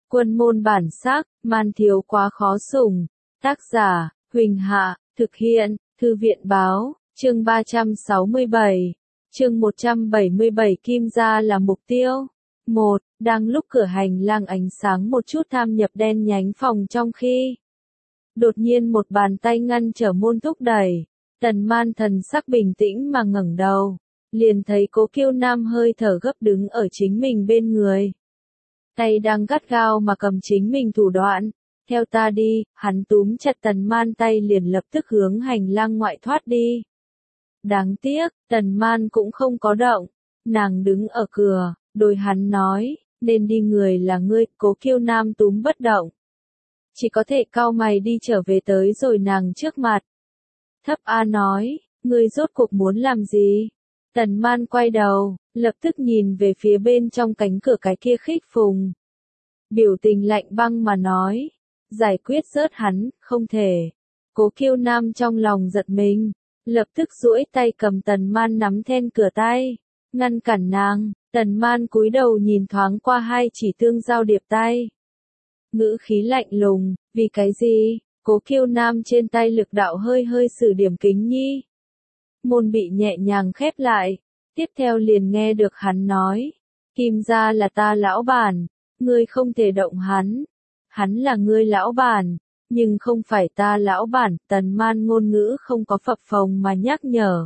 Quân môn bản sắc, man thiếu quá khó sủng. Tác giả, Huỳnh Hạ, thực hiện, Thư viện báo, chương 367. Chương 177 Kim gia là mục tiêu. 1. Đang lúc cửa hành lang ánh sáng một chút tham nhập đen nhánh phòng trong khi đột nhiên một bàn tay ngăn trở môn thúc đẩy. Tần Man thần sắc bình tĩnh mà ngẩng đầu, liền thấy Cố Kiêu Nam hơi thở gấp đứng ở chính mình bên người. Tay đang gắt gao mà cầm chính mình thủ đoạn. Theo ta đi, hắn túm chặt Tần Man tay liền lập tức hướng hành lang ngoại thoát đi. Đáng tiếc, Tần Man cũng không có động. Nàng đứng ở cửa, đối hắn nói, nên đi người là ngươi. Cố Kiêu Nam túm bất động, chỉ có thể cau mày đi trở về tới rồi nàng trước mặt. Thấp A nói, ngươi rốt cuộc muốn làm gì? Tần Man quay đầu, lập tức nhìn về phía bên trong cánh cửa cái kia khích phùng. Biểu tình lạnh băng mà nói, giải quyết rớt hắn, không thể. Cố Kiêu Nam trong lòng giật mình, lập tức duỗi tay cầm Tần Man nắm then cửa tay, ngăn cản nàng. Tần Man cúi đầu nhìn thoáng qua hai chỉ tương giao điệp tay. Ngữ khí lạnh lùng, vì cái gì? Cố Kiêu Nam trên tay lực đạo hơi sử điểm kính nhi. Môn bị nhẹ nhàng khép lại, tiếp theo liền nghe được hắn nói, Kim gia là ta lão bản, ngươi không thể động hắn. Hắn là ngươi lão bản, nhưng không phải ta lão bản. Tần Man ngôn ngữ không có phập phồng mà nhắc nhở.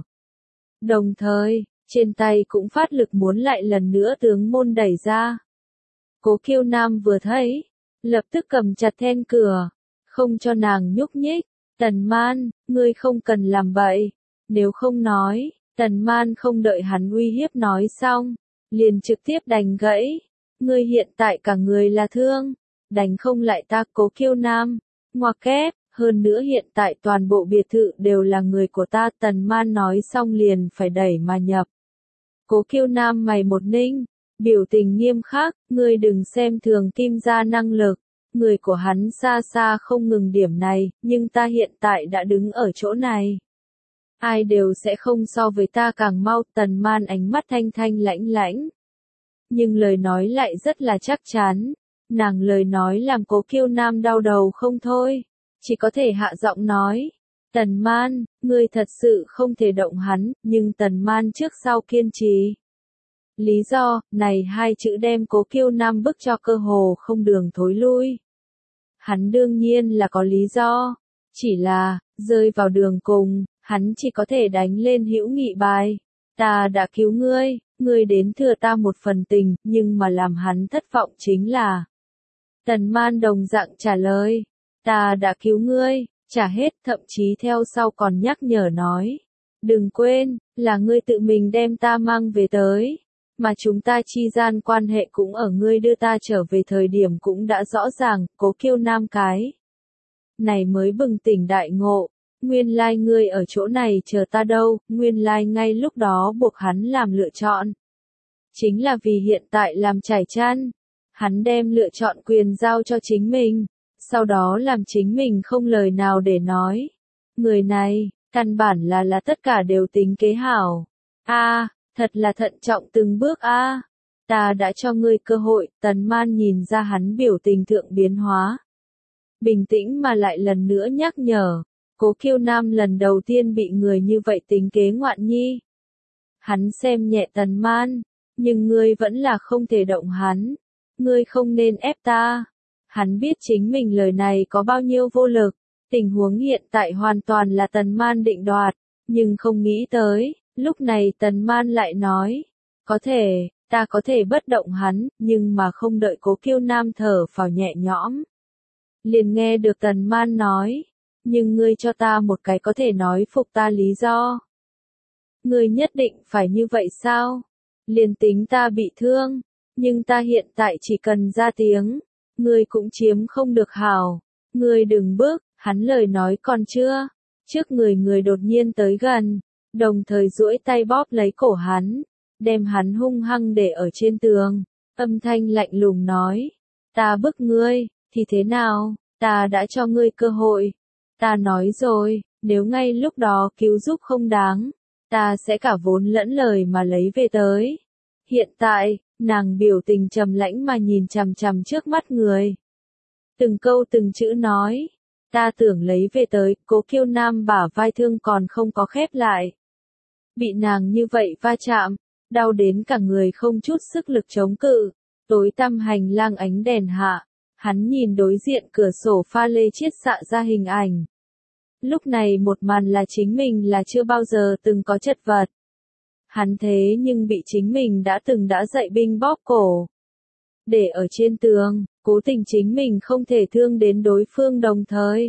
Đồng thời, trên tay cũng phát lực muốn lại lần nữa tướng môn đẩy ra. Cố Kiêu Nam vừa thấy, lập tức cầm chặt then cửa, không cho nàng nhúc nhích. Tần Man, ngươi không cần làm vậy, nếu không nói. Tần Man không đợi hắn uy hiếp nói xong, liền trực tiếp đánh gãy. Ngươi hiện tại cả người là thương, đánh không lại ta. Cố Kiêu Nam, ngoặc kép, hơn nữa hiện tại toàn bộ biệt thự đều là người của ta. Tần Man nói xong liền phải đẩy mà nhập. Cố Kiêu Nam mày một ninh, biểu tình nghiêm khắc, ngươi đừng xem thường Kim gia năng lực. Người của hắn xa xa không ngừng điểm này, nhưng ta hiện tại đã đứng ở chỗ này. Ai đều sẽ không so với ta càng mau. Tần Man ánh mắt thanh thanh lãnh lãnh, nhưng lời nói lại rất là chắc chắn. Nàng lời nói làm Cố Kiêu Nam đau đầu không thôi, chỉ có thể hạ giọng nói, Tần Man, ngươi thật sự không thể động hắn. Nhưng Tần Man trước sau kiên trì. Lý do, này hai chữ đem Cố Kiêu Nam bức cho cơ hồ không đường thối lui. Hắn đương nhiên là có lý do, chỉ là, rơi vào đường cùng, hắn chỉ có thể đánh lên hữu nghị bài. Ta đã cứu ngươi, ngươi đến thừa ta một phần tình, nhưng mà làm hắn thất vọng chính là. Tần Man đồng dạng trả lời, ta đã cứu ngươi, trả hết, thậm chí theo sau còn nhắc nhở nói. Đừng quên, là ngươi tự mình đem ta mang về tới. Mà chúng ta chi gian quan hệ cũng ở ngươi đưa ta trở về thời điểm cũng đã rõ ràng. Cố Kiêu Nam cái này mới bừng tỉnh đại ngộ, nguyên lai ngươi ở chỗ này chờ ta đâu. Nguyên lai ngay lúc đó buộc hắn làm lựa chọn, chính là vì hiện tại làm trải chăn. Hắn đem lựa chọn quyền giao cho chính mình, sau đó làm chính mình không lời nào để nói. Người này, căn bản là tất cả đều tính kế hảo. Thật là thận trọng từng bước a. Ta đã cho ngươi cơ hội. Tần Man nhìn ra hắn biểu tình thượng biến hóa, bình tĩnh mà lại lần nữa nhắc nhở. Cố Kiêu Nam lần đầu tiên bị người như vậy tính kế ngoạn nhi. Hắn xem nhẹ Tần Man, nhưng ngươi vẫn là không thể động hắn. Ngươi không nên ép ta. Hắn biết chính mình lời này có bao nhiêu vô lực. Tình huống hiện tại hoàn toàn là Tần Man định đoạt, nhưng không nghĩ tới. Lúc này Tần Man lại nói, có thể, ta có thể bất động hắn, nhưng mà không đợi Cố Kiêu Nam thở phào nhẹ nhõm. Liền nghe được Tần Man nói, nhưng ngươi cho ta một cái có thể nói phục ta lý do. Ngươi nhất định phải như vậy sao? Liền tính ta bị thương, nhưng ta hiện tại chỉ cần ra tiếng, ngươi cũng chiếm không được hảo. Ngươi đừng bước. Hắn lời nói còn chưa, trước người đột nhiên tới gần, đồng thời duỗi tay bóp lấy cổ hắn, đem hắn hung hăng để ở trên tường. Âm thanh lạnh lùng nói, ta bức ngươi, thì thế nào? Ta đã cho ngươi cơ hội. Ta nói rồi, nếu ngay lúc đó cứu giúp không đáng, ta sẽ cả vốn lẫn lời mà lấy về tới. Hiện tại, nàng biểu tình trầm lãnh mà nhìn chằm chằm trước mắt người. Từng câu từng chữ nói, ta tưởng lấy về tới, Cố Kiêu Nam bả vai thương còn không có khép lại. Bị nàng như vậy va chạm, đau đến cả người không chút sức lực chống cự, tối tăm hành lang ánh đèn hạ, hắn nhìn đối diện cửa sổ pha lê chiết xạ ra hình ảnh. Lúc này một màn là chính mình là chưa bao giờ từng có chật vật. Hắn thế nhưng bị chính mình đã dạy binh bóp cổ. Để ở trên tường, cố tình chính mình không thể thương đến đối phương đồng thời.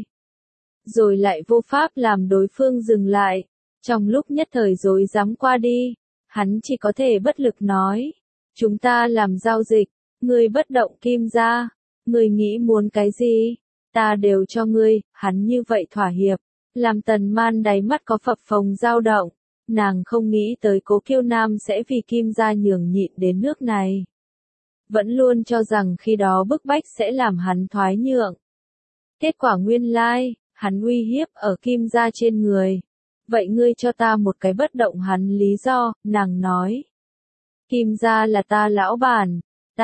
Rồi lại vô pháp làm đối phương dừng lại. Trong lúc nhất thời rối rắm qua đi, hắn chỉ có thể bất lực nói. Chúng ta làm giao dịch, ngươi bất động Kim gia, ngươi nghĩ muốn cái gì, ta đều cho ngươi, hắn như vậy thỏa hiệp. Làm Tần Man đáy mắt có phập phồng dao động, nàng không nghĩ tới Cố Kiêu Nam sẽ vì Kim gia nhường nhịn đến nước này. Vẫn luôn cho rằng khi đó bức bách sẽ làm hắn thoái nhượng. Kết quả nguyên lai, hắn uy hiếp ở Kim gia trên người. Vậy ngươi cho ta một cái bất động hắn lý do, nàng nói. Kim gia là ta lão bản,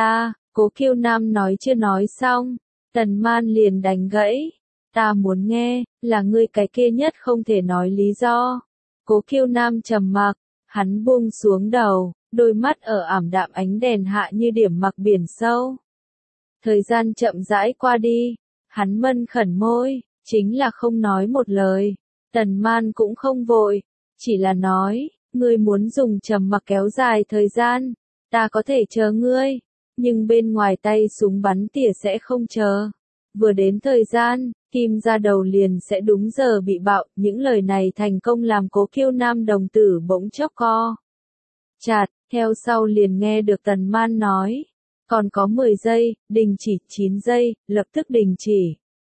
Cố Kiêu Nam nói chưa nói xong, Tần Man liền đánh gãy. Ta muốn nghe, là ngươi cái kia nhất không thể nói lý do. Cố Kiêu Nam trầm mặc, hắn buông xuống đầu, đôi mắt ở ảm đạm ánh đèn hạ như điểm mặc biển sâu. Thời gian chậm rãi qua đi, hắn mân khẩn môi, chính là không nói một lời. Tần Man cũng không vội, chỉ là nói, ngươi muốn dùng trầm mặc kéo dài thời gian, ta có thể chờ ngươi, nhưng bên ngoài tay súng bắn tỉa sẽ không chờ. Vừa đến thời gian, Kim gia đầu liền sẽ đúng giờ bị bạo, những lời này thành công làm Cố Kiêu Nam đồng tử bỗng chốc co chặt, theo sau liền nghe được Tần Man nói, còn có 10 giây, đình chỉ, 9 giây, lập tức đình chỉ.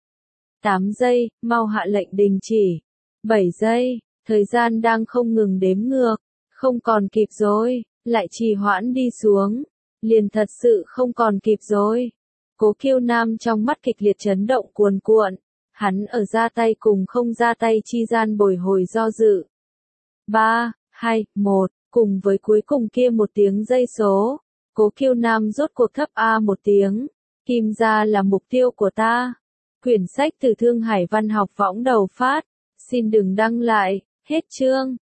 8 giây, mau hạ lệnh đình chỉ. 7 giây, thời gian đang không ngừng đếm ngược, không còn kịp rồi, lại trì hoãn đi xuống, liền thật sự không còn kịp rồi. Cố Kiêu Nam trong mắt kịch liệt chấn động cuồn cuộn, hắn ở ra tay cùng không ra tay chi gian bồi hồi do dự. 3, 2, 1, cùng với cuối cùng kia một tiếng giây số, Cố Kiêu Nam rốt cuộc thấp a một tiếng, Kim gia là mục tiêu của ta. Quyển sách từ Thương Hải Văn học võng đầu phát, xin đừng đăng lại, hết chương.